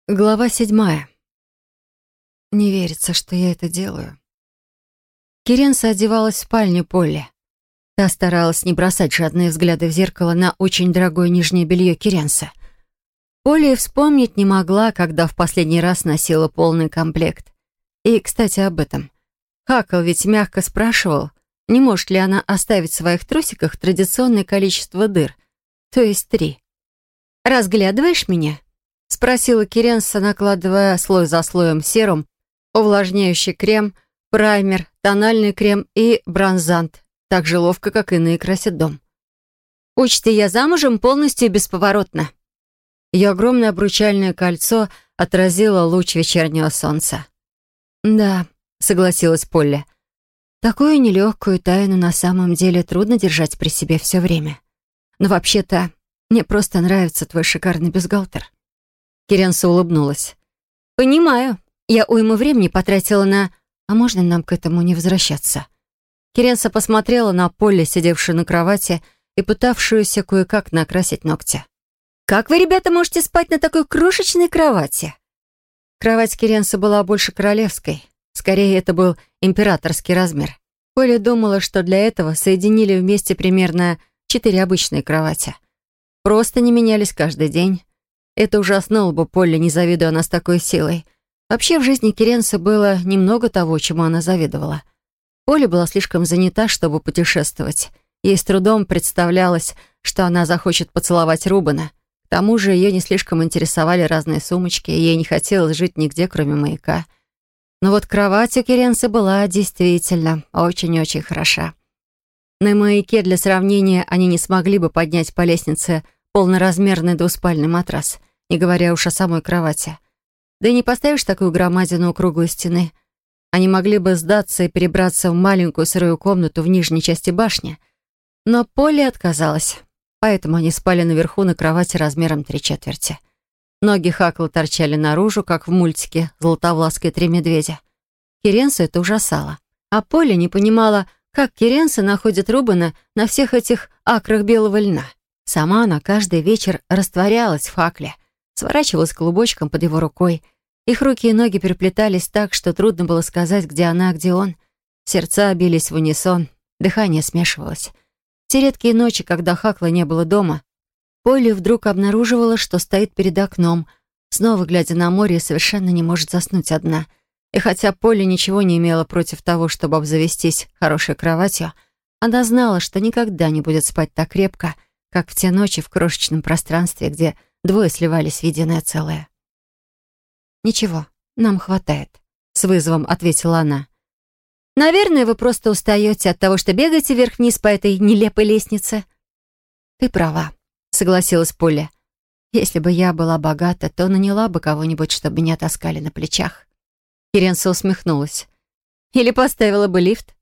Глава 7. Не верится, что я это делаю. Керенса одевалась в спальню Полли. Та старалась не бросать жадные взгляды в зеркало на очень дорогое нижнее белье Керенса. Полли вспомнить не могла, когда в последний раз носила полный комплект. И, кстати, об этом. Хакл ведь мягко спрашивал, не может ли она оставить в своих трусиках традиционное количество дыр, то есть 3. «Разглядываешь меня?» — спросила Керенса, накладывая слой за слоем серум, увлажняющий крем, праймер, тональный крем и бронзант, так же ловко, как иные красят дом. «Учти, я замужем полностью и бесповоротно». Ее огромное обручальное кольцо отразило луч вечернего солнца. «Да», — согласилась Полли, — «такую нелегкую тайну на самом деле трудно держать при себе все время. Но вообще-то мне просто нравится твой шикарный бюстгальтер». Керенса улыбнулась. «Понимаю. Я уйму времени потратила на... А можно нам к этому не возвращаться?» Керенса посмотрела на Полли, сидевшую на кровати и пытавшуюся кое-как накрасить ногти. «Как вы, ребята, можете спать на такой крошечной кровати?» Кровать Керенса была больше королевской. Скорее, это был императорский размер. Полли думала, что для этого соединили вместе примерно 4 обычные кровати. Просто не менялись каждый день. Это ужаснуло бы Полли, не завидуя она с такой силой. Вообще, в жизни Керенсы было немного того, чему она завидовала. Полли была слишком занята, чтобы путешествовать. Ей с трудом представлялось, что она захочет поцеловать Рубена. К тому же ее не слишком интересовали разные сумочки, и ей не хотелось жить нигде, кроме маяка. Но вот кровать у Керенсы была действительно очень-очень хороша. На маяке, для сравнения, они не смогли бы поднять по лестнице полноразмерный двуспальный матрас, не говоря уж о самой кровати. Да и не поставишь такую громадину у круглой стены. Они могли бы сдаться и перебраться в маленькую сырую комнату в нижней части башни. Но Полли отказалась, поэтому они спали наверху на кровати размером 3/4. Ноги Хакла торчали наружу, как в мультике «Златовласка и 3 медведя». Керенсу это ужасало. А Полли не понимала, как Керенса находит Рубена на всех этих акрах белого льна. Сама она каждый вечер растворялась в Хакле, сворачивалась клубочком под его рукой. Их руки и ноги переплетались так, что трудно было сказать, где она, а где он. Сердца бились в унисон, дыхание смешивалось. В те редкие ночи, когда Хакла не было дома, Полли вдруг обнаруживала, что стоит перед окном, снова глядя на море и совершенно не может заснуть одна. И хотя Полли ничего не имела против того, чтобы обзавестись хорошей кроватью, она знала, что никогда не будет спать так крепко, как в те ночи в крошечном пространстве, где двое сливались в единое целое. «Ничего, нам хватает», — с вызовом ответила она. «Наверное, вы просто устаете от того, что бегаете вверх-вниз по этой нелепой лестнице». «Ты права», — согласилась Полли. «Если бы я была богата, то наняла бы кого-нибудь, чтобы меня таскали на плечах». Керенса усмехнулась. «Или поставила бы лифт».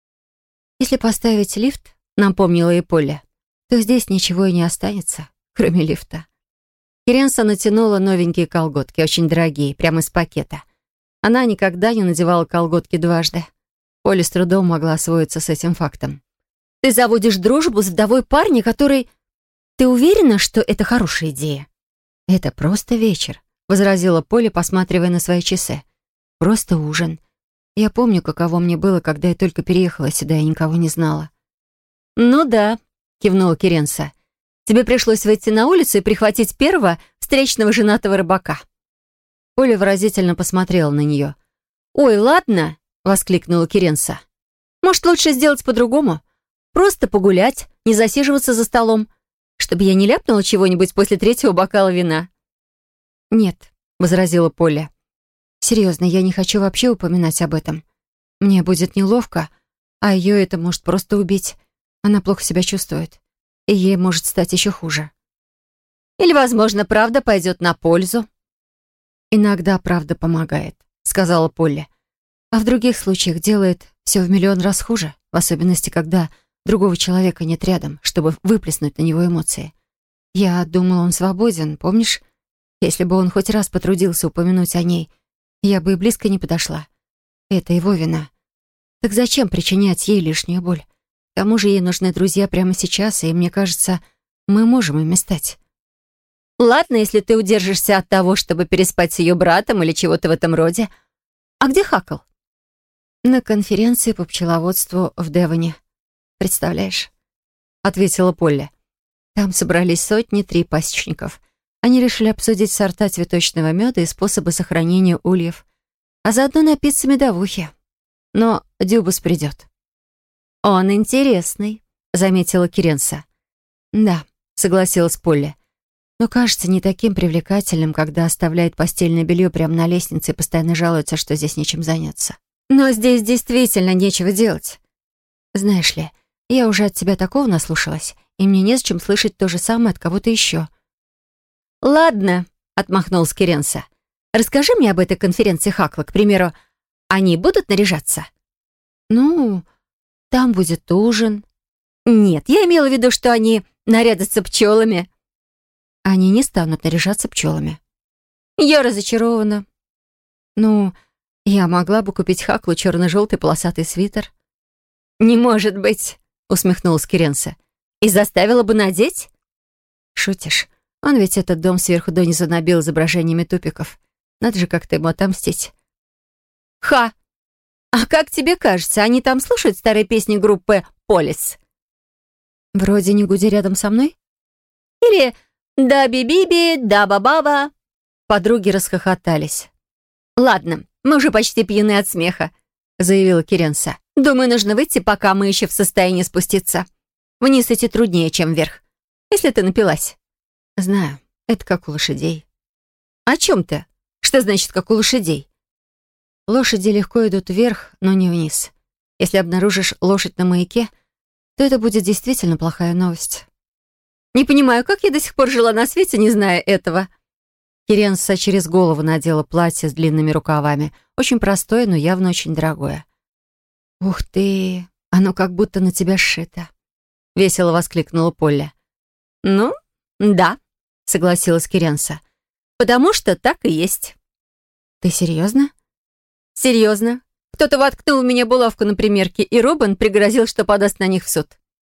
«Если поставить лифт», — напомнила ей Полли, то здесь ничего и не останется, кроме лифта». Керенса натянула новенькие колготки, очень дорогие, прямо из пакета. Она никогда не надевала колготки дважды. Полли с трудом могла освоиться с этим фактом. «Ты заводишь дружбу с вдовой парня, который... Ты уверена, что это хорошая идея?» «Это просто вечер», — возразила Полли, посматривая на свои часы. «Просто ужин. Я помню, каково мне было, когда я только переехала сюда и никого не знала». «Ну да», — кивнула Керенса. «Тебе пришлось выйти на улицу и прихватить первого встречного женатого рыбака». Поля выразительно посмотрела на нее. «Ой, ладно», — воскликнула Керенса. «Может, лучше сделать по-другому? Просто погулять, не засиживаться за столом, чтобы я не ляпнула чего-нибудь после 3-го бокала вина». «Нет», — возразила Поля. «Серьезно, я не хочу вообще упоминать об этом. Мне будет неловко, а ее это может просто убить. Она плохо себя чувствует, и ей может стать еще хуже». «Или, возможно, правда пойдет на пользу». «Иногда правда помогает», — сказала Полли. «А в других случаях делает все в миллион раз хуже, в особенности, когда другого человека нет рядом, чтобы выплеснуть на него эмоции. Я думала, он свободен, помнишь? Если бы он хоть раз потрудился упомянуть о ней, я бы и близко не подошла. Это его вина. Так зачем причинять ей лишнюю боль? К тому же ей нужны друзья прямо сейчас, и, мне кажется, мы можем ими стать». ладно, если ты удержишься от того, чтобы переспать с ее братом или чего-то в этом роде. А где Хакл? На конференции по пчеловодству в Девоне. Представляешь? Ответила Полли. Там собрались 100-3 пасечников. Они решили обсудить сорта цветочного меда и способы сохранения ульев, а заодно напиться медовухи. Но Дюбус придет. «Он интересный», — заметила Керенса. «Да», — согласилась Полли. «Но кажется не таким привлекательным, когда оставляет постельное белье прямо на лестнице и постоянно жалуется, что здесь нечем заняться. Но здесь действительно нечего делать. Знаешь ли, я уже от тебя такого наслушалась, и мне незачем слышать то же самое от кого-то еще». «Ладно», — отмахнулась Керенса. «Расскажи мне об этой конференции Хакла, к примеру. Они будут наряжаться?» «Ну, там будет ужин». «Нет, я имела в виду, что они нарядятся пчелами». «Они не станут наряжаться пчелами». «Я разочарована». «Ну, я могла бы купить Хаклу черно-желтый полосатый свитер». «Не может быть», — усмехнулась Керенса. «И заставила бы надеть?» «Шутишь? Он ведь этот дом сверху донизу набил изображениями тупиков. Надо же как-то ему отомстить». «Ха! А как тебе кажется, они там слушают старые песни группы «Полис»?» «Вроде «Не гуди рядом со мной»?» «Или «Да-би-биби, да-ба-баба». Подруги расхохотались. «Ладно, мы уже почти пьяны от смеха», — заявила Керенса. «Думаю, нужно выйти, пока мы еще в состоянии спуститься. Вниз идти труднее, чем вверх, если ты напилась». «Знаю, это как у лошадей». «О чем ты? Что значит, как у лошадей?» «Лошади легко идут вверх, но не вниз. Если обнаружишь лошадь на маяке, то это будет действительно плохая новость». «Не понимаю, как я до сих пор жила на свете, не зная этого». Керенса через голову надела платье с длинными рукавами. Очень простое, но явно очень дорогое. «Ух ты! Оно как будто на тебя сшито!» — весело воскликнула Полли. «Ну, да», — согласилась Керенса. «Потому что так и есть». «Ты серьезно?» «Серьезно. Кто-то воткнул в меня булавку на примерке, и Робин пригрозил, что подаст на них в суд».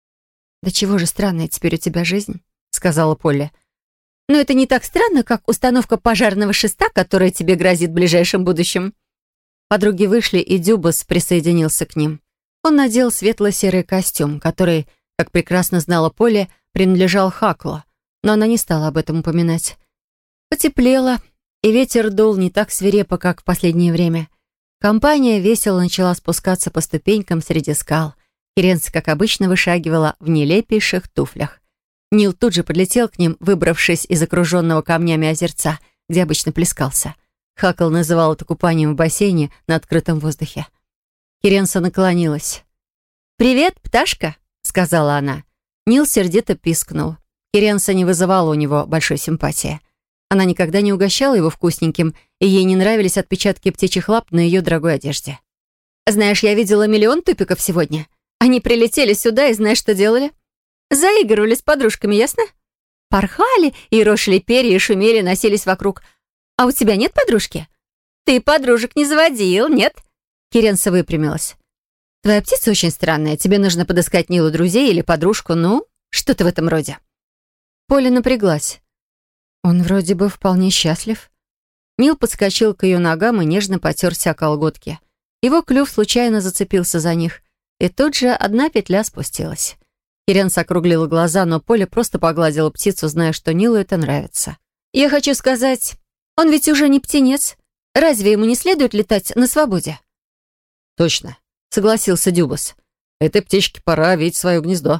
«Да чего же странная теперь у тебя жизнь», — сказала Полли. «Но это не так странно, как установка пожарного шеста, которая тебе грозит в ближайшем будущем». Подруги вышли, и Дюбас присоединился к ним. Он надел светло-серый костюм, который, как прекрасно знала Полли, принадлежал Хаклу, но она не стала об этом упоминать. Потеплело, и ветер дул не так свирепо, как в последнее время. Компания весело начала спускаться по ступенькам среди скал. Керенса, как обычно, вышагивала в нелепейших туфлях. Нил тут же подлетел к ним, выбравшись из окруженного камнями озерца, где обычно плескался. Хакл называл это купанием в бассейне на открытом воздухе. Керенса наклонилась. «Привет, пташка», — сказала она. Нил сердито пискнул. Керенса не вызывала у него большой симпатии. Она никогда не угощала его вкусненьким, и ей не нравились отпечатки птичьих лап на ее дорогой одежде. «Знаешь, я видела миллион тупиков сегодня. Они прилетели сюда и знаешь, что делали? Заигрывали с подружками, ясно? Порхали и рошили перья, и шумели, носились вокруг. А у тебя нет подружки? Ты подружек не заводил, нет?» Керенса выпрямилась. «Твоя птица очень странная. Тебе нужно подыскать Нилу друзей или подружку, ну, что-то в этом роде». Поля напряглась. «Он вроде бы вполне счастлив». Нил подскочил к ее ногам и нежно потерся о колготки. Его клюв случайно зацепился за них, и тут же одна петля спустилась. Керенса округлила глаза, но Поля просто погладила птицу, зная, что Нилу это нравится. «Я хочу сказать, он ведь уже не птенец. Разве ему не следует летать на свободе?» «Точно», — согласился Дюбас. «Этой птичке пора видеть свое гнездо».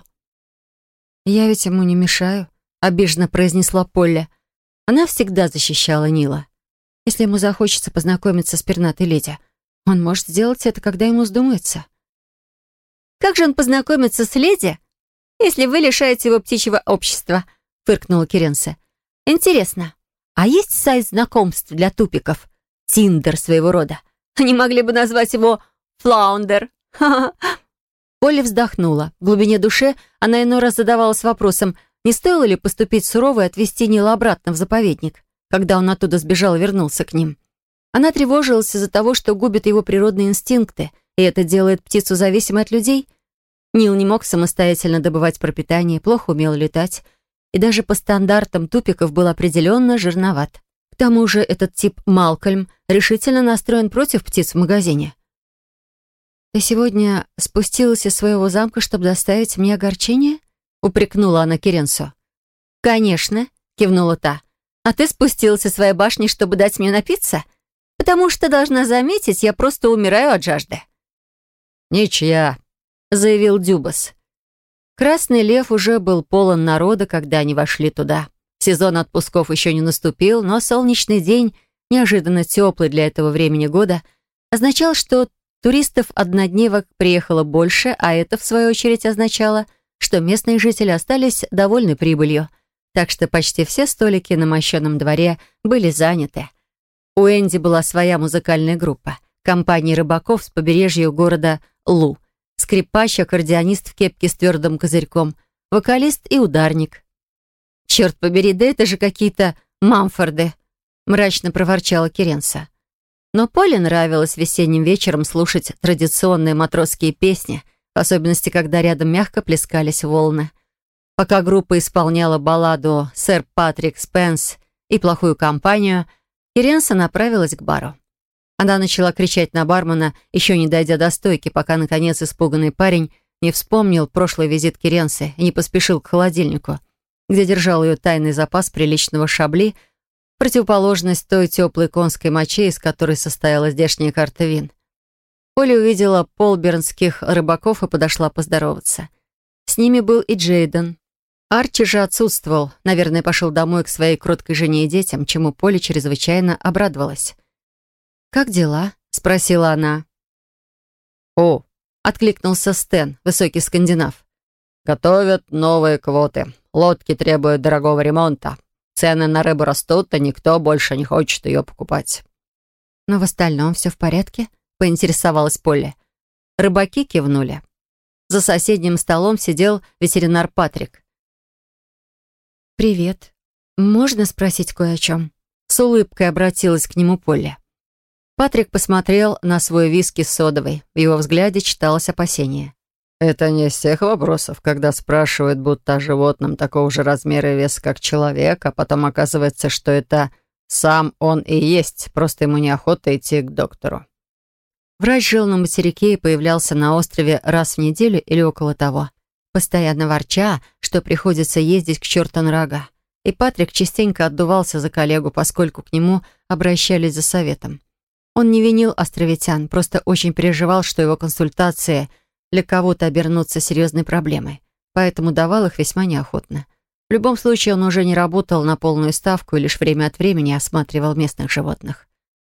«Я ведь ему не мешаю», — обиженно произнесла Полли. Она всегда защищала Нила. Если ему захочется познакомиться с пернатой леди, он может сделать это, когда ему вздумается. «Как же он познакомится с леди, если вы лишаете его птичьего общества?» — фыркнула Керенса. «Интересно, а есть сайт знакомств для тупиков? Тиндер своего рода. Они могли бы назвать его Флаундер». Полли вздохнула. В глубине души она иной раз задавалась вопросом, не стоило ли поступить сурово и отвезти Нила обратно в заповедник, когда он оттуда сбежал и вернулся к ним. Она тревожилась из-за того, что губит его природные инстинкты, и это делает птицу зависимой от людей. Нил не мог самостоятельно добывать пропитание, плохо умел летать, и даже по стандартам тупиков был определенно жирноват. К тому же этот тип Малкольм решительно настроен против птиц в магазине. «Ты сегодня спустилась из своего замка, чтобы доставить мне огорчение?» — упрекнула она Керенсу. «Конечно», — кивнула та. «А ты спустилась из своей башни, чтобы дать мне напиться? Потому что, должна заметить, я просто умираю от жажды». «Ничья», — заявил Дюбас. Красный лев уже был полон народа, когда они вошли туда. Сезон отпусков еще не наступил, но солнечный день, неожиданно теплый для этого времени года, означал, что туристов-однодневок приехало больше, а это, в свою очередь, означало, что местные жители остались довольны прибылью. Так что почти все столики на мощенном дворе были заняты. У Энди была своя музыкальная группа, компания рыбаков с побережья города Лу, скрипач, аккордеонист в кепке с твердым козырьком, вокалист и ударник. «Черт побери, да это же какие-то Мамфорды!» — мрачно проворчала Керенса. Но Поле нравилось весенним вечером слушать традиционные матросские песни, в особенности, когда рядом мягко плескались волны. Пока группа исполняла балладу «Сэр Патрик Спенс» и «Плохую компанию», Керенса направилась к бару. Она начала кричать на бармена, еще не дойдя до стойки, пока, наконец, испуганный парень не вспомнил прошлый визит Керенсы и не поспешил к холодильнику, где держал ее тайный запас приличного шабли, в противоположность той теплой конской моче, из которой состояла здешняя карта вин. Поля увидела полбернских рыбаков и подошла поздороваться. С ними был и Джейден. Арчи же отсутствовал, наверное, пошел домой к своей кроткой жене и детям, чему Поля чрезвычайно обрадовалась. «Как дела?» — спросила она. «О!» — откликнулся Стэн, высокий скандинав. «Готовят новые квоты. Лодки требуют дорогого ремонта. Цены на рыбу растут, а никто больше не хочет ее покупать». «Но в остальном все в порядке?» — поинтересовалась Полли. Рыбаки кивнули. За соседним столом сидел ветеринар Патрик. «Привет. Можно спросить кое о чем?» С улыбкой обратилась к нему Полли. Патрик посмотрел на свой виски с содовой. В его взгляде читалось опасение. «Это не из тех вопросов, когда спрашивают, будто о животном такого же размера и веса, как человек, а потом оказывается, что это сам он и есть, просто ему неохота идти к доктору». Врач жил на материке и появлялся на острове раз в неделю или около того, постоянно ворча, что приходится ездить к черту на рога. И Патрик частенько отдувался за коллегу, поскольку к нему обращались за советом. Он не винил островитян, просто очень переживал, что его консультации для кого-то обернутся серьезной проблемой, поэтому давал их весьма неохотно. В любом случае, он уже не работал на полную ставку и лишь время от времени осматривал местных животных.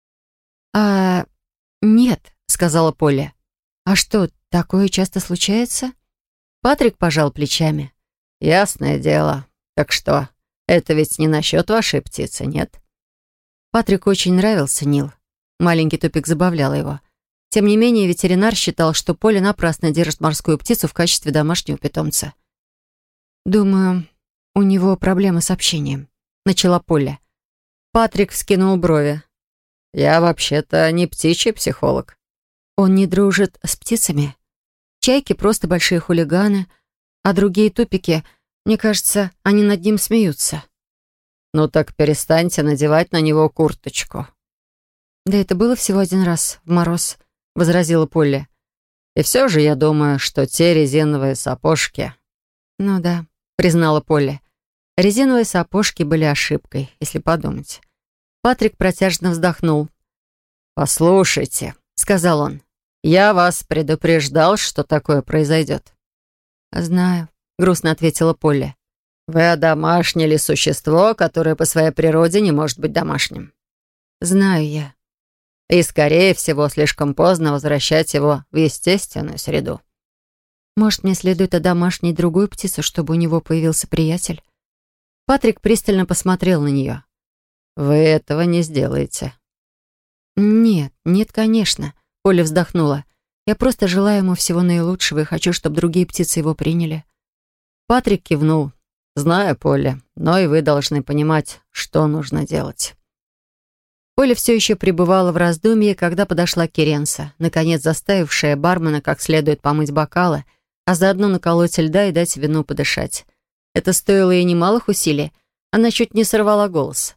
«Нет», — сказала Полли. «А что, такое часто случается?» Патрик пожал плечами. «Ясное дело. Так что, это ведь не насчет вашей птицы, нет?» Патрику очень нравился Нил. Маленький тупик забавлял его. Тем не менее, ветеринар считал, что Полли напрасно держит морскую птицу в качестве домашнего питомца. «Думаю, у него проблемы с общением», — начала Полли. Патрик вскинул брови. «Я вообще-то не птичий психолог». «Он не дружит с птицами? Чайки просто большие хулиганы, а другие тупики, мне кажется, они над ним смеются». «Ну так перестаньте надевать на него курточку». «Да это было всего один раз, в мороз», — возразила Полли. «И все же я думаю, что те резиновые сапожки...» «Ну да», — признала Полли. Резиновые сапожки были ошибкой, если подумать. Патрик протяжно вздохнул. «Послушайте», — сказал он, — «я вас предупреждал, что такое произойдет». «Знаю», — грустно ответила Полли. «Вы одомашнили существо, которое по своей природе не может быть домашним». «Знаю я». И, скорее всего, слишком поздно возвращать его в естественную среду. «Может, мне следует одомашнить другую птицу, чтобы у него появился приятель?» Патрик пристально посмотрел на нее. «Вы этого не сделаете». Нет, конечно», — Поля вздохнула. «Я просто желаю ему всего наилучшего и хочу, чтобы другие птицы его приняли». Патрик кивнул. «Знаю, Поля, но и вы должны понимать, что нужно делать». Поля все еще пребывала в раздумье, когда подошла Керенса, наконец заставившая бармена как следует помыть бокалы, а заодно наколоть льда и дать вину подышать. Это стоило ей немалых усилий. Она чуть не сорвала голос.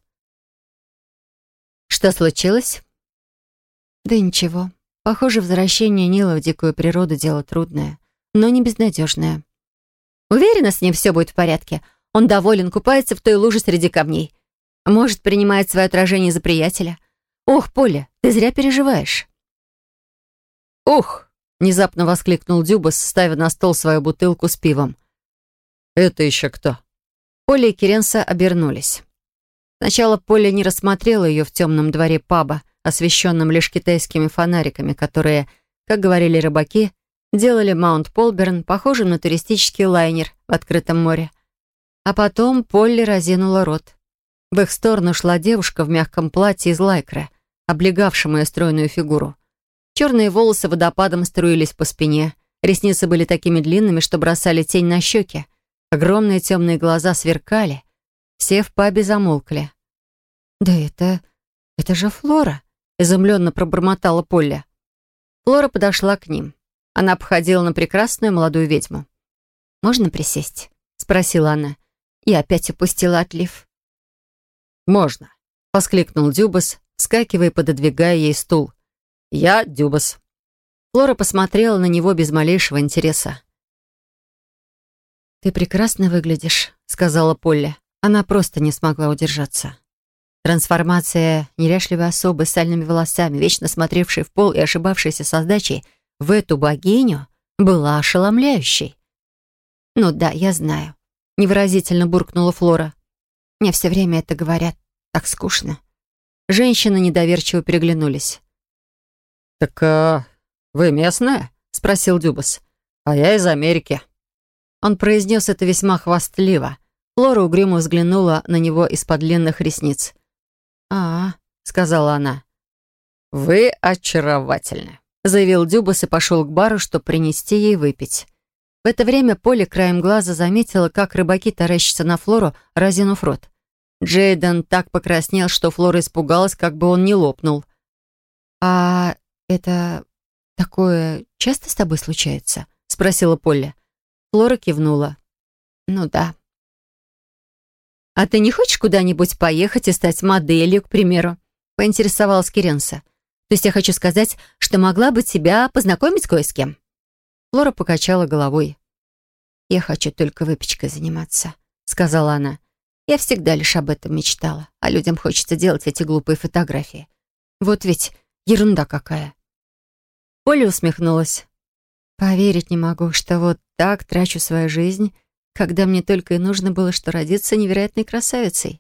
«Что случилось?» «Да ничего. Похоже, возвращение Нила в дикую природу — дело трудное, но не безнадежное. Уверена, с ним все будет в порядке. Он доволен, купается в той луже среди камней. Может, принимает свое отражение за приятеля. Ох, Полли, ты зря переживаешь». «Ух!» — внезапно воскликнул Дюбас, ставя на стол свою бутылку с пивом. «Это еще кто?» Полли и Керенса обернулись. Сначала Полли не рассмотрела ее в темном дворе паба, освещенном лишь китайскими фонариками, которые, как говорили рыбаки, делали Маунт Полберн похожим на туристический лайнер в открытом море. А потом Полли разинула рот. В их сторону шла девушка в мягком платье из лайкры, облегавшем ее стройную фигуру. Черные волосы водопадом струились по спине, ресницы были такими длинными, что бросали тень на щеки. Огромные темные глаза сверкали. Все в пабе замолкли. «Да это же Флора!» — изумленно пробормотала Полли. Флора подошла к ним. Она походила на прекрасную молодую ведьму. «Можно присесть?» — спросила она. Я опять упустила отлив. «Можно», — воскликнул Дюбас, вскакивая и пододвигая ей стул. «Я Дюбас». Флора посмотрела на него без малейшего интереса. «Ты прекрасно выглядишь», — сказала Полли. Она просто не смогла удержаться. Трансформация неряшливой особы с сальными волосами, вечно смотревшей в пол и ошибавшейся со сдачей, в эту богиню была ошеломляющей. «Ну да, я знаю», — невыразительно буркнула Флора. «Мне все время это говорят. Так скучно». Женщины недоверчиво переглянулись. «Так вы местная?» — спросил Дюбас. «А я из Америки». Он произнес это весьма хвастливо. Флора угрюмо взглянула на него из-под длинных ресниц. Сказала она. «Вы очаровательны», — заявил Дюбас и пошел к бару, чтобы принести ей выпить. В это время Полли краем глаза заметила, как рыбаки таращатся на Флору, разинув рот. Джейден так покраснел, что Флора испугалась, как бы он не лопнул. «А это такое часто с тобой случается?» — спросила Полли. Флора кивнула. «Ну да». «А ты не хочешь куда-нибудь поехать и стать моделью, к примеру?» — поинтересовалась Керенса. «То есть я хочу сказать, что могла бы тебя познакомить кое с кем». Флора покачала головой. «Я хочу только выпечкой заниматься», — сказала она. «Я всегда лишь об этом мечтала, а людям хочется делать эти глупые фотографии. Вот ведь ерунда какая». Оля усмехнулась. «Поверить не могу, что вот так трачу свою жизнь, когда мне только и нужно было, что родиться невероятной красавицей».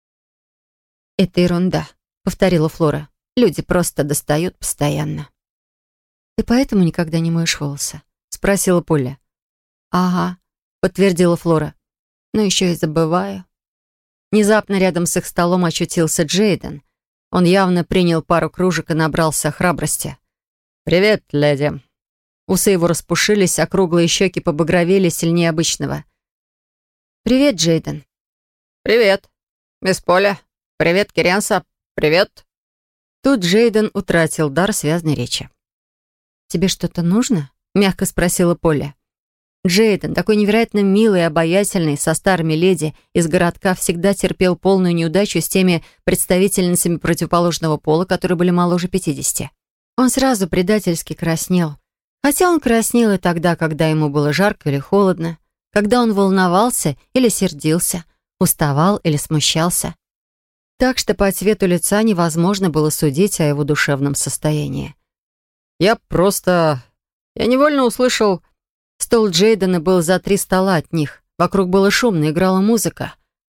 «Это ерунда», — повторила Флора. «Люди просто достают постоянно». «Ты поэтому никогда не моешь волосы?» — спросила Полли. «Ага», — подтвердила Флора. «Но еще и забываю». Внезапно рядом с их столом очутился Джейден. Он явно принял пару кружек и набрался храбрости. «Привет, леди». Усы его распушились, а круглые щеки побагровели сильнее обычного. «Привет, Джейден». «Привет, мисс Поля. Привет, Керенса. Привет». Тут Джейден утратил дар связной речи. «Тебе что-то нужно?» — мягко спросила Полли. Джейден, такой невероятно милый и обаятельный, со старыми леди из городка, всегда терпел полную неудачу с теми представительницами противоположного пола, которые были моложе 50. Он сразу предательски краснел. Хотя он краснел и тогда, когда ему было жарко или холодно, когда он волновался или сердился, уставал или смущался. Так что по цвету лица невозможно было судить о его душевном состоянии. Я невольно услышал... Стол Джейдена был за 3 стола от них. Вокруг было шумно, играла музыка.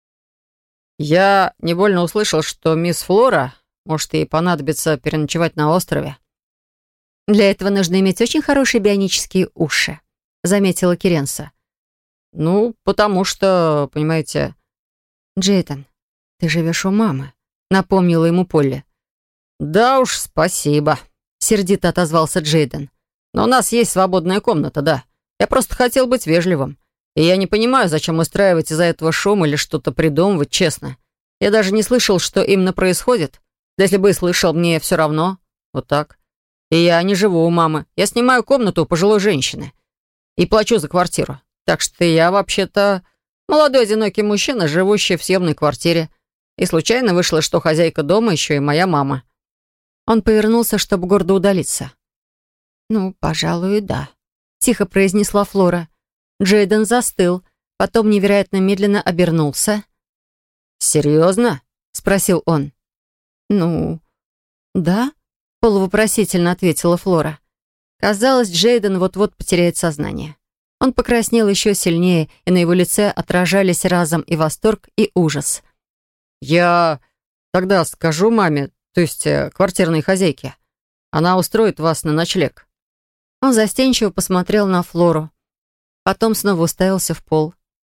Я невольно услышал, что мисс Флора, может, ей понадобится переночевать на острове. «Для этого нужно иметь очень хорошие бионические уши», — заметила Керенса. «Ну, потому что, понимаете...» «Джейден, ты живешь у мамы», — напомнила ему Полли. «Да уж, спасибо», — сердито отозвался Джейден. «Но у нас есть свободная комната, да. Я просто хотел быть вежливым. И я не понимаю, зачем устраивать из-за этого шум или что-то придумывать, честно. Я даже не слышал, что именно происходит. Да если бы и слышал, мне все равно. Вот так. И я не живу у мамы. Я снимаю комнату у пожилой женщины. И плачу за квартиру. Так что я вообще-то Молодой одинокий мужчина, живущий в съемной квартире. И случайно вышло, что хозяйка дома еще и моя мама». Он повернулся, чтобы гордо удалиться. «Ну, пожалуй, да», — тихо произнесла Флора. Джейден застыл, потом невероятно медленно обернулся. «Серьезно?» — спросил он. «Ну, да», — полувопросительно ответила Флора. Казалось, Джейден вот-вот потеряет сознание. Он покраснел еще сильнее, и на его лице отражались разом и восторг, и ужас. «Я тогда скажу маме, то есть квартирной хозяйке. Она устроит вас на ночлег». Он застенчиво посмотрел на Флору. Потом снова уставился в пол.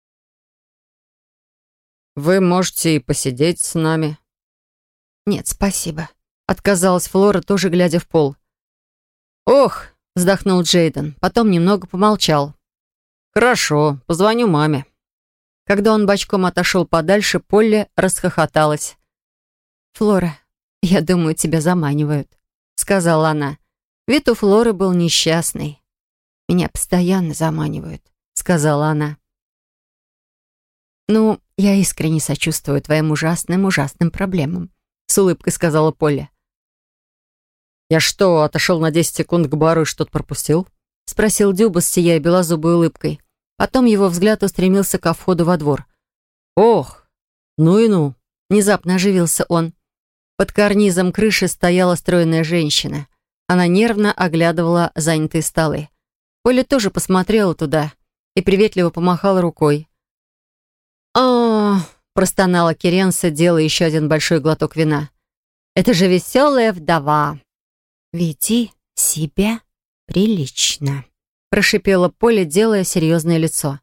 «Вы можете и посидеть с нами». «Нет, спасибо», — отказалась Флора, тоже глядя в пол. «Ох», — вздохнул Джейден, потом немного помолчал. «Хорошо, позвоню маме». Когда он бочком отошел подальше, Полли расхохоталась. «Флора, я думаю, тебя заманивают», — сказала она. Вид у Флоры был несчастный. «Меня постоянно заманивают», — сказала она. «Ну, я искренне сочувствую твоим ужасным проблемам», — с улыбкой сказала Полли. «Я что, отошел на 10 секунд к бару и что-то пропустил?» — спросил Дюбас, сияя белозубой улыбкой. Потом его взгляд устремился ко входу во двор. «Ох, ну и ну!» — внезапно оживился он. Под карнизом крыши стояла стройная женщина. Она нервно оглядывала занятые столы. Поля тоже посмотрела туда и приветливо помахала рукой. «О!» — простонала Керенса, делая еще один большой глоток вина. «Это же веселая вдова!» «Веди себя прилично», — прошипела Поля, делая серьезное лицо.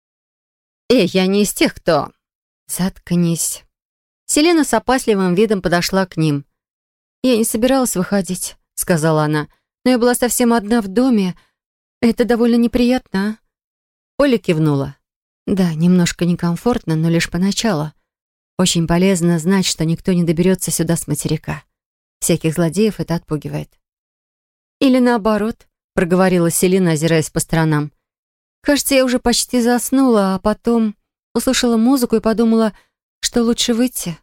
«Я не из тех, кто...» «Заткнись». Селена с опасливым видом подошла к ним. «Я не собиралась выходить», — сказала она, «но я была совсем одна в доме. Это довольно неприятно, а?» Поля кивнула. «Да, немножко некомфортно, но лишь поначалу. Очень полезно знать, что никто не доберется сюда с материка. Всяких злодеев это отпугивает». «Или наоборот», — проговорила Селена, озираясь по сторонам. «Кажется, я уже почти заснула, а потом услышала музыку и подумала, что лучше выйти».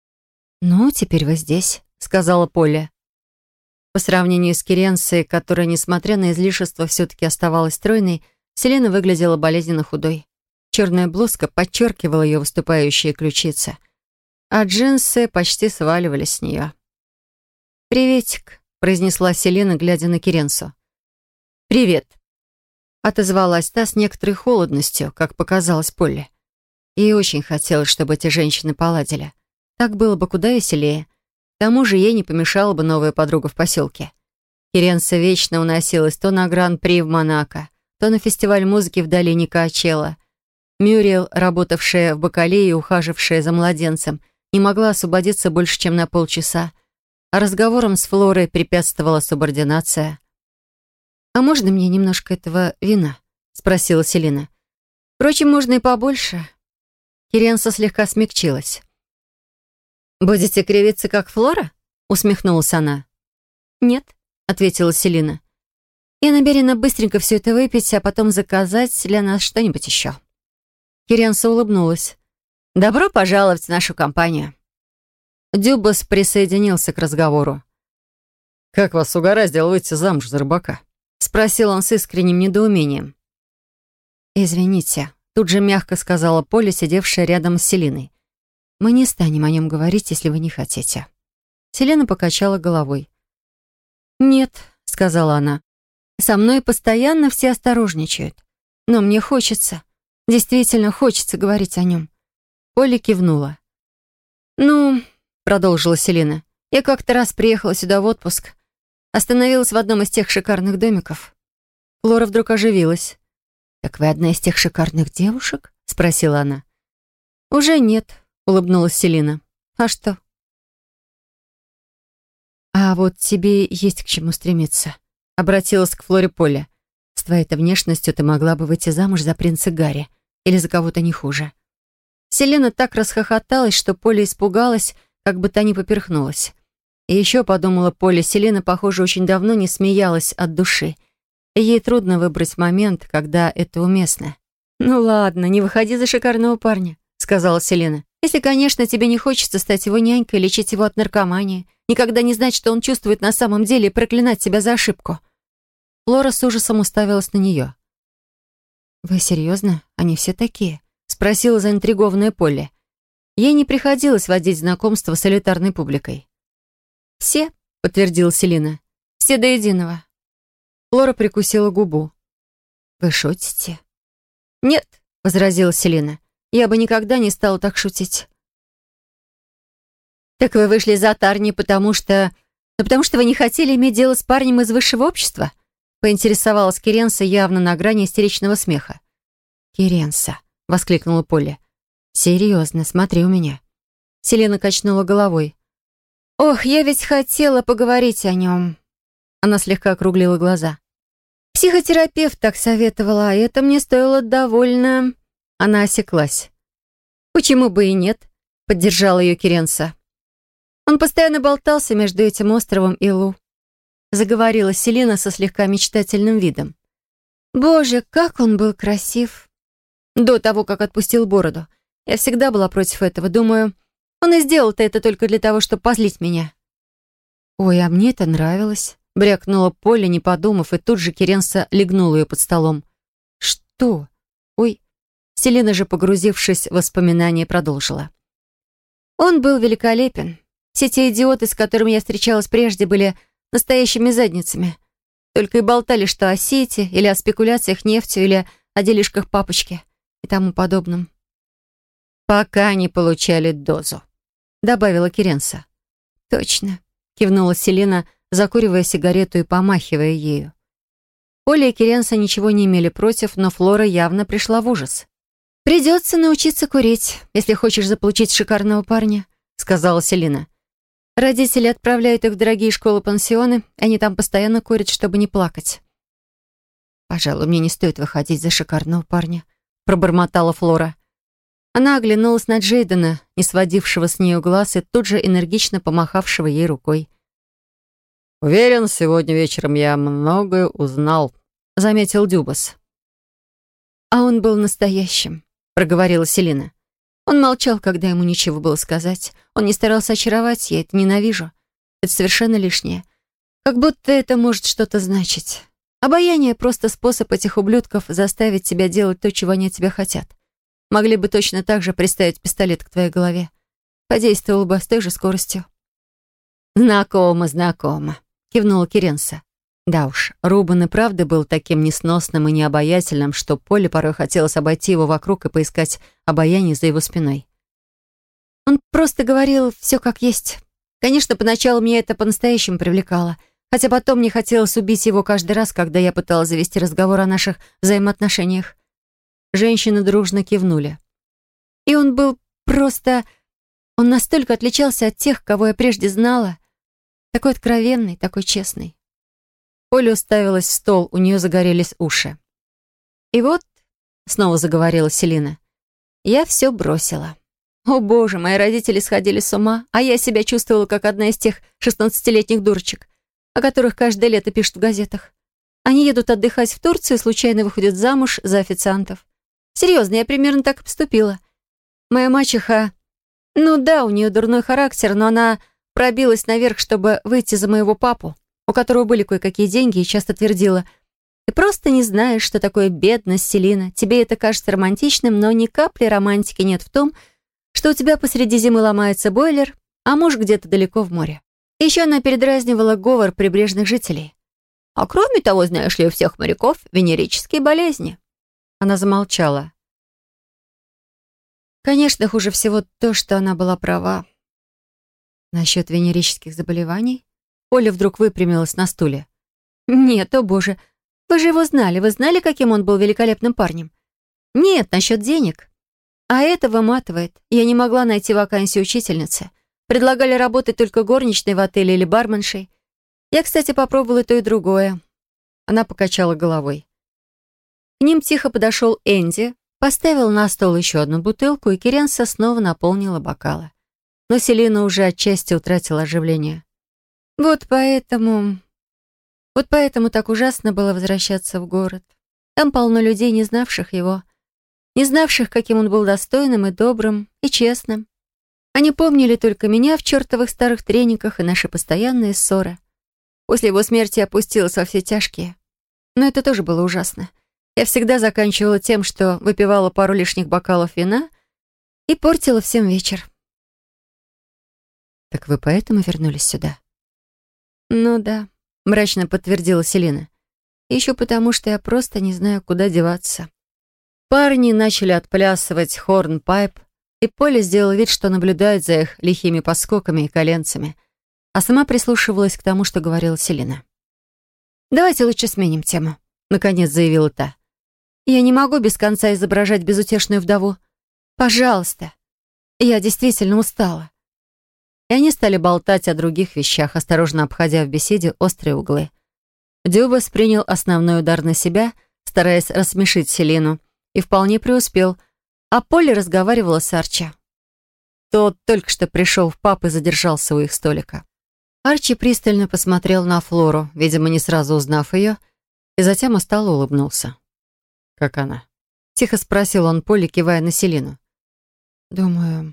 «Ну, теперь вы здесь», — сказала Поля. По сравнению с Керенсой, которая, несмотря на излишество, все-таки оставалась стройной, Селена выглядела болезненно худой. Черная блузка подчеркивала ее выступающие ключицы, а джинсы почти сваливались с нее. «Приветик», — произнесла Селена, глядя на Керенсу. «Привет», — отозвалась та с некоторой холодностью, как показалось Полли. Ей очень хотелось, чтобы эти женщины поладили. Так было бы куда веселее. К тому же ей не помешала бы новая подруга в поселке. Керенса вечно уносилась то на Гран-при в Монако, то на фестиваль музыки в долине Коачелла. Мюриэл, работавшая в бакалее и ухажившая за младенцем, не могла освободиться больше, чем на полчаса, а разговорам с Флорой препятствовала субординация. «А можно мне немножко этого вина?» — спросила Селена. «Впрочем, можно и побольше». Керенса слегка смягчилась. «Будете кривиться, как Флора?» — усмехнулась она. «Нет», — ответила Селена. «Я намерена быстренько все это выпить, а потом заказать для нас что-нибудь еще». Керенса улыбнулась. «Добро пожаловать в нашу компанию». Дюбас присоединился к разговору. «Как вас угораздило выйти замуж за рыбака?» — спросил он с искренним недоумением. «Извините», — тут же мягко сказала Поля, сидевшая рядом с Селиной. «Мы не станем о нем говорить, если вы не хотите». Селена покачала головой. «Нет», — сказала она, — «со мной постоянно все осторожничают. Но мне хочется, действительно хочется говорить о нем». Поля кивнула. «Ну», — продолжила Селена, — «я как-то раз приехала сюда в отпуск. Остановилась в одном из тех шикарных домиков». Флора вдруг оживилась. «Так вы одна из тех шикарных девушек?» — спросила она. «Уже нет», — улыбнулась Селена. «А что?» «А вот тебе есть к чему стремиться», — обратилась к Флоре Поля. «С твоей-то внешностью ты могла бы выйти замуж за принца Гарри или за кого-то не хуже». Селена так расхохоталась, что Поля испугалась, как бы та не поперхнулась. И еще подумала Поля, Селена, похоже, очень давно не смеялась от души. И ей трудно выбрать момент, когда это уместно. «Ну ладно, не выходи за шикарного парня», — сказала Селена. «Если, конечно, тебе не хочется стать его нянькой, лечить его от наркомании, никогда не знать, что он чувствует на самом деле, и проклинать себя за ошибку». Флора с ужасом уставилась на нее. «Вы серьезно? Они все такие?» — спросила заинтригованная Полли. Ей не приходилось водить знакомства с элитарной публикой. «Все», — подтвердила Селена. «Все до единого». Флора прикусила губу. «Вы шутите?» «Нет», — возразила Селена. «Я бы никогда не стала так шутить». «Так вы вышли за Тарни, потому что вы не хотели иметь дело с парнем из высшего общества?» — поинтересовалась Керенса явно на грани истеричного смеха. «Керенса», — воскликнула Полли. «Серьезно, смотри у меня». Селена качнула головой. «Ох, я ведь хотела поговорить о нем». Она слегка округлила глаза. «Психотерапевт так советовала, а это мне стоило довольно...» Она осеклась. «Почему бы и нет?» — поддержала ее Керенса. «Он постоянно болтался между этим островом и Лу», — заговорила Селена со слегка мечтательным видом. «Боже, как он был красив!» До того, как отпустил бороду. Я всегда была против этого. Думаю, он и сделал-то это только для того, чтобы позлить меня. «Ой, а мне это нравилось», — брякнула Полли, не подумав, и тут же Керенса легнула ее под столом. «Что? Ой». Селена же, погрузившись в воспоминания, продолжила. «Он был великолепен. Все те идиоты, с которыми я встречалась прежде, были настоящими задницами. Только и болтали, что о сети, или о спекуляциях нефтью, или о делишках папочки и тому подобном». «Пока не получали дозу», — добавила Керенса. «Точно», — кивнула Селена, закуривая сигарету и помахивая ею. Поля и Керенса ничего не имели против, но Флора явно пришла в ужас. «Придется научиться курить, если хочешь заполучить шикарного парня», — сказала Селена. «Родители отправляют их в дорогие школы-пансионы, они там постоянно курят, чтобы не плакать». «Пожалуй, мне не стоит выходить за шикарного парня», — пробормотала Флора. Она оглянулась на Джейдена, не сводившего с нее глаз и тут же энергично помахавшего ей рукой. «Уверен, сегодня вечером я многое узнал», — заметил Дюбас. «А он был настоящим», — проговорила Селена. «Он молчал, когда ему нечего было сказать. Он не старался очаровать, я это ненавижу. Это совершенно лишнее. Как будто это может что-то значить. Обаяние — просто способ этих ублюдков заставить тебя делать то, чего они от тебя хотят. Могли бы точно так же приставить пистолет к твоей голове. Подействовал бы с той же скоростью». «Знакомо, знакомо», — кивнула Керенса. Да уж, Рубен и правда был таким несносным и необаятельным, что Поле порой хотелось обойти его вокруг и поискать обаяние за его спиной. Он просто говорил все как есть. Конечно, поначалу меня это по-настоящему привлекало, хотя потом мне хотелось убить его каждый раз, когда я пыталась завести разговор о наших взаимоотношениях. Женщины дружно кивнули. И он был просто... Он настолько отличался от тех, кого я прежде знала. Такой откровенный, такой честный. Поля уставилась в стол, у нее загорелись уши. «И вот», — снова заговорила Селена, — «я все бросила. О боже, мои родители сходили с ума, а я себя чувствовала как одна из тех 16-летних дурочек, о которых каждое лето пишут в газетах. Они едут отдыхать в Турцию и случайно выходят замуж за официантов. Серьезно, я примерно так и поступила. Моя мачеха... Ну да, у нее дурной характер, но она пробилась наверх, чтобы выйти за моего папу, у которого были кое-какие деньги, и часто твердила: «Ты просто не знаешь, что такое бедность, Селина. Тебе это кажется романтичным, но ни капли романтики нет в том, что у тебя посреди зимы ломается бойлер, а муж где-то далеко в море». И еще она передразнивала говор прибрежных жителей. «А кроме того, знаешь ли, у всех моряков венерические болезни». Она замолчала. Конечно, хуже всего то, что она была права. Насчет венерических заболеваний? Оля вдруг выпрямилась на стуле. «Нет, о боже, вы же его знали. Вы знали, каким он был великолепным парнем? Нет, насчет денег. А это выматывает. Я не могла найти вакансию учительницы. Предлагали работать только горничной в отеле или барменшей. Я, кстати, попробовала и то, и другое». Она покачала головой. К ним тихо подошел Энди, поставил на стол еще одну бутылку, и Керенса снова наполнила бокалы. Но Селена уже отчасти утратила оживление. Вот поэтому так ужасно было возвращаться в город. Там полно людей, не знавших его. не знавших, каким он был достойным и добрым, и честным. Они помнили только меня в чертовых старых трениках и наши постоянные ссоры. После его смерти я опустилась во все тяжкие. Но это тоже было ужасно. Я всегда заканчивала тем, что выпивала пару лишних бокалов вина и портила всем вечер. «Так вы поэтому вернулись сюда?» «Ну да», — мрачно подтвердила Селина. «Еще потому, что я просто не знаю, куда деваться». Парни начали отплясывать хорнпайп, и Полли сделала вид, что наблюдает за их лихими подскоками и коленцами, а сама прислушивалась к тому, что говорила Селина. «Давайте лучше сменим тему», — наконец заявила та. «Я не могу без конца изображать безутешную вдову. Пожалуйста. Я действительно устала». И они стали болтать о других вещах, осторожно обходя в беседе острые углы. Дюбас принял основной удар на себя, стараясь рассмешить Селину, и вполне преуспел, а Полли разговаривала с Арчи. Тот только что пришел в паб и задержался у их столика. Арчи пристально посмотрел на Флору, видимо, не сразу узнав ее, и затем устало улыбнулся. «Как она?» — тихо спросил он Полли, кивая на Селину. «Думаю,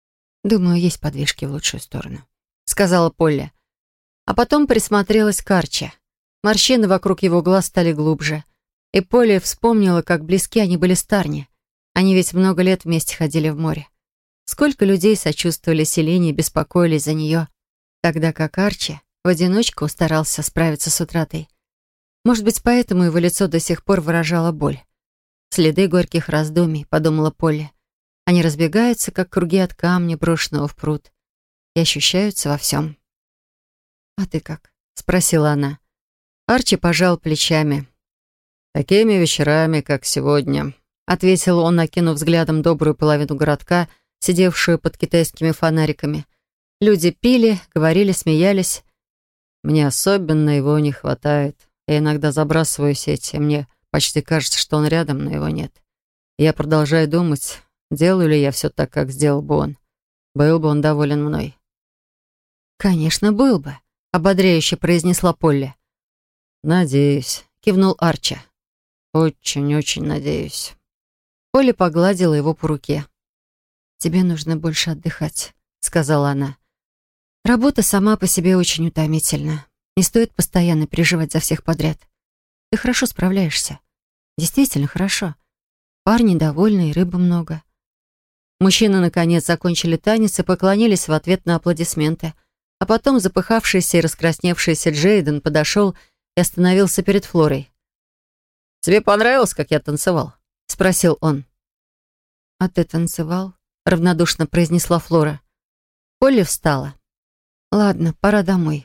есть подвижки в лучшую сторону», — сказала Полли. А потом присмотрелась к Арчи. Морщины вокруг его глаз стали глубже. И Полли вспомнила, как близки они были с Тарни. Они ведь много лет вместе ходили в море. Сколько людей сочувствовали Селине и беспокоились за нее, тогда как Арчи в одиночку старался справиться с утратой. Может быть, поэтому его лицо до сих пор выражало боль. Следы горьких раздумий, подумала Полли. Они разбегаются, как круги от камня, брошенного в пруд, и ощущаются во всем. «А ты как?» — спросила она. Арчи пожал плечами. «Такими вечерами, как сегодня», — ответил он, накинув взглядом добрую половину городка, сидевшую под китайскими фонариками. Люди пили, говорили, смеялись. Мне особенно его не хватает. Я иногда забрасываю сеть, и мне почти кажется, что он рядом, но его нет. Я продолжаю думать, делаю ли я все так, как сделал бы он. Был бы он доволен мной. «Конечно, был бы», — ободряюще произнесла Полли. «Надеюсь», — кивнул Арчи. «Очень-очень надеюсь». Полли погладила его по руке. «Тебе нужно больше отдыхать», — сказала она. «Работа сама по себе очень утомительна. Не стоит постоянно переживать за всех подряд. Ты хорошо справляешься. Действительно хорошо. Парни довольны и рыбы много». Мужчины, наконец, закончили танец и поклонились в ответ на аплодисменты. А потом запыхавшийся и раскрасневшийся Джейден подошел и остановился перед Флорой. «Тебе понравилось, как я танцевал?» — спросил он. «А ты танцевал?» — равнодушно произнесла Флора. Полли встала. «Ладно, пора домой».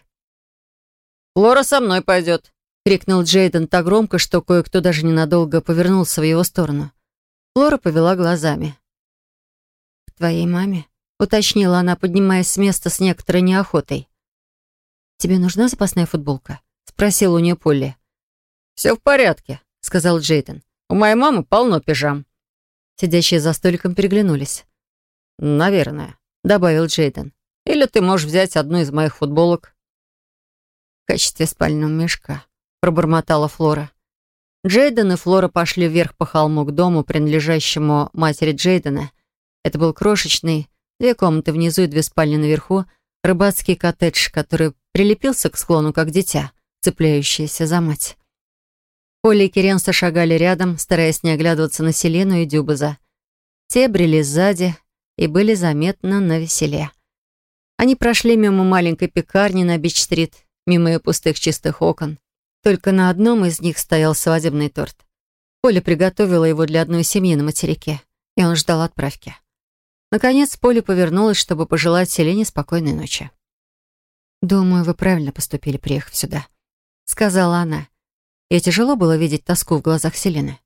«Флора со мной пойдет», — крикнул Джейден так громко, что кое-кто даже ненадолго повернулся в его сторону. Флора повела глазами. «К твоей маме?» — уточнила она, поднимаясь с места с некоторой неохотой. «Тебе нужна запасная футболка?» — спросила у нее Полли. «Все в порядке», — сказал Джейден. «У моей мамы полно пижам». Сидящие за столиком переглянулись. «Наверное», — добавил Джейден. «Или ты можешь взять одну из моих футболок». «В качестве спального мешка», — пробормотала Флора. Джейден и Флора пошли вверх по холму к дому, принадлежащему матери Джейдена. Это был крошечный, 2 комнаты внизу и 2 спальни наверху, рыбацкий коттедж, который прилепился к склону, как дитя, цепляющееся за мать. Полли и Керенса шагали рядом, стараясь не оглядываться на Селину и Дюбаза. Те брели сзади и были заметно навеселе. Они прошли мимо маленькой пекарни на Бич-стрит, мимо ее пустых чистых окон. Только на одном из них стоял свадебный торт. Полли приготовила его для одной семьи на материке, и он ждал отправки. Наконец Полли повернулась, чтобы пожелать Селине спокойной ночи. «Думаю, вы правильно поступили, приехав сюда», — сказала она. Ей тяжело было видеть тоску в глазах Селины.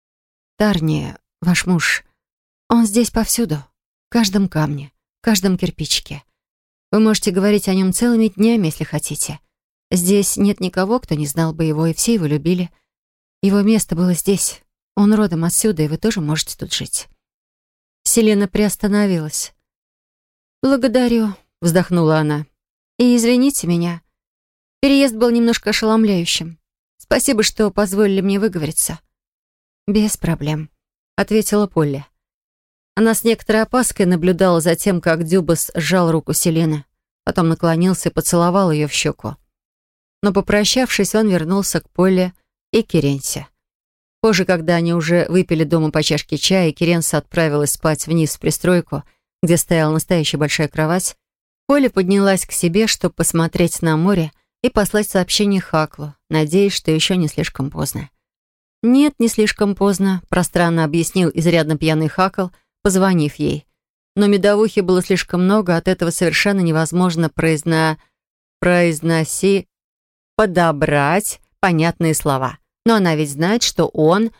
«Тарни, ваш муж, он здесь повсюду, в каждом камне, в каждом кирпичике. Вы можете говорить о нем целыми днями, если хотите. Здесь нет никого, кто не знал бы его, и все его любили. Его место было здесь. Он родом отсюда, и вы тоже можете тут жить». Селена приостановилась. «Благодарю», — вздохнула она. «И извините меня. Переезд был немножко ошеломляющим. Спасибо, что позволили мне выговориться». «Без проблем». — ответила Полли. Она с некоторой опаской наблюдала за тем, как Дюбас сжал руку Селины, потом наклонился и поцеловал ее в щеку. Но, попрощавшись, он вернулся к Полли и Керенсе. Позже, когда они уже выпили дома по чашке чая, и Керенса отправилась спать вниз в пристройку, где стояла настоящая большая кровать, Полли поднялась к себе, чтобы посмотреть на море и послать сообщение Хаклу, надеясь, что еще не слишком поздно. «Нет, не слишком поздно», — пространно объяснил изрядно пьяный Хакл, позвонив ей. Но медовухи было слишком много, от этого совершенно невозможно подобрать понятные слова. Но она ведь знает, что он...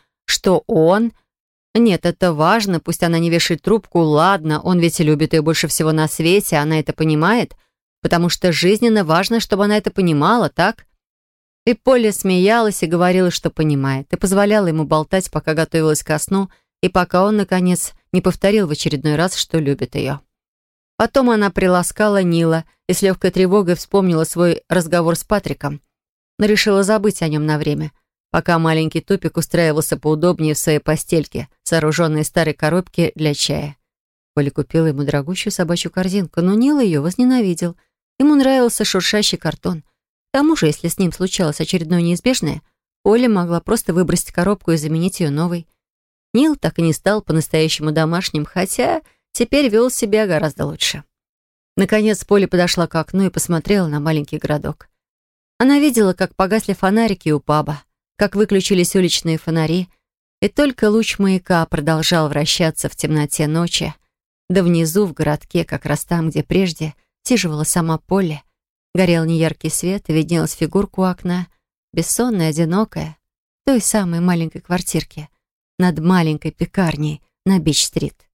Нет, это важно, пусть она не вешает трубку, ладно, он ведь любит ее больше всего на свете, она это понимает, потому что жизненно важно, чтобы она это понимала, так? И Полли смеялась и говорила, что понимает, и позволяла ему болтать, пока готовилась ко сну, и пока он, наконец, не повторил в очередной раз, что любит ее. Потом она приласкала Нила и с легкой тревогой вспомнила свой разговор с Патриком, но решила забыть о нем на время, пока маленький Тупик устраивался поудобнее в своей постельке, сооруженной из старой коробки для чая. Поля купила ему дорогущую собачью корзинку, но Нил ее возненавидел. Ему нравился шуршащий картон. К тому же, если с ним случалось очередное неизбежное, Поля могла просто выбросить коробку и заменить ее новой. Нил так и не стал по-настоящему домашним, хотя теперь вел себя гораздо лучше. Наконец Поля подошла к окну и посмотрела на маленький городок. Она видела, как погасли фонарики у паба, как выключились уличные фонари, и только луч маяка продолжал вращаться в темноте ночи, да внизу, в городке, как раз там, где прежде сиживала сама Полли, горел неяркий свет, и виднелась фигурка у окна, бессонная, одинокая, в той самой маленькой квартирке, над маленькой пекарней на Бич-стрит.